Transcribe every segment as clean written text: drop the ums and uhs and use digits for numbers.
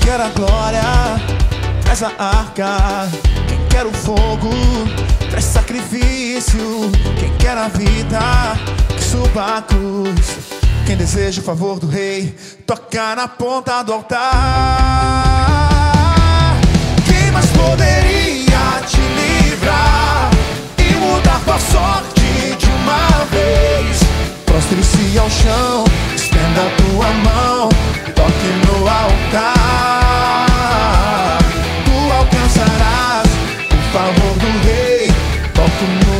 quer a glória, traz a arca. Quem quer o fogo, traz sacrifício. Quem quer a vida, que suba a cruz. Quem deseja o favor do rei, toca na ponta do altar. Quem mais poderia te livrar e mudar tua sorte de uma vez? Prostre-se ao chão, estenda a tua mão, toque no altar. Tu alcançarás o favor do rei, toque no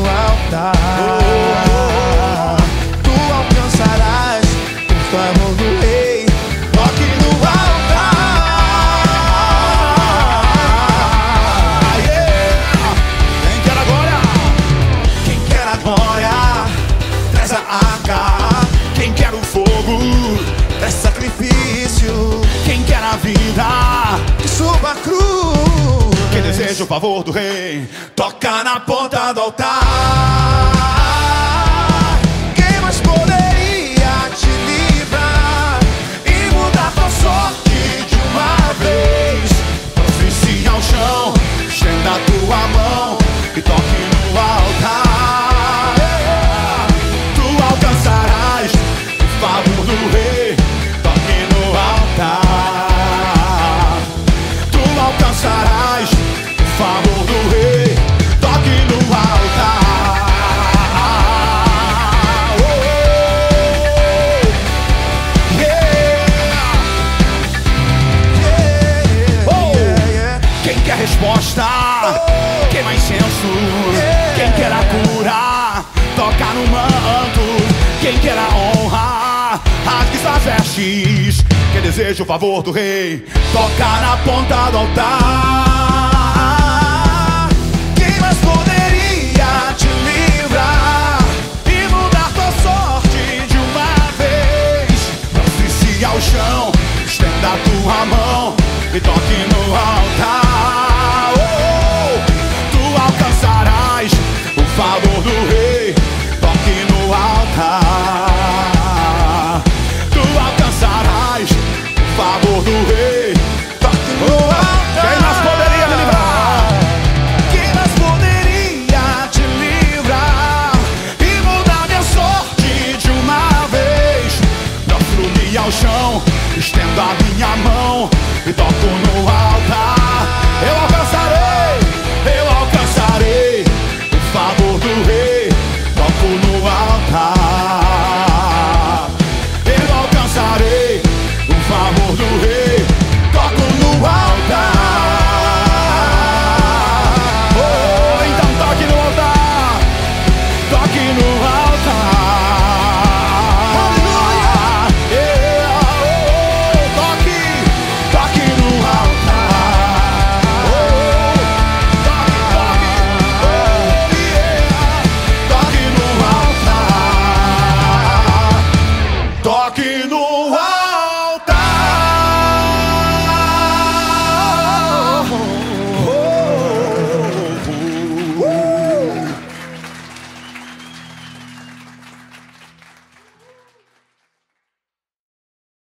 altar. Tu alcançarás o favor do rei, toque no altar. Yeah. Quem quer a glória? Quem quer a glória, traz a arca. Quem quer o fogo, traz sacrifício. Quem quer a vida, que suba a cruz. Quem deseja o favor do rei, toca na ponta do altar. Quem mais poderia te livrar e mudar tua sorte de uma vez? Prostre-se ao chão, estenda a tua mão e toque no altar. Tu alcançarás o favor do rei, toque no altar. Tu alcançarás o favor do rei, toque no altar. Oh, yeah. Oh, quem quer resposta, queima incenso. Quem quer a cura, toca no manto. Quem quer a honra, rasgue suas vestes. Quem deseja o favor do rei, toca na ponta do altar. Quem mais poderia te livrar e mudar tua sorte de uma vez? Prostre-se ao chão, estenda a tua mão e toque no altar.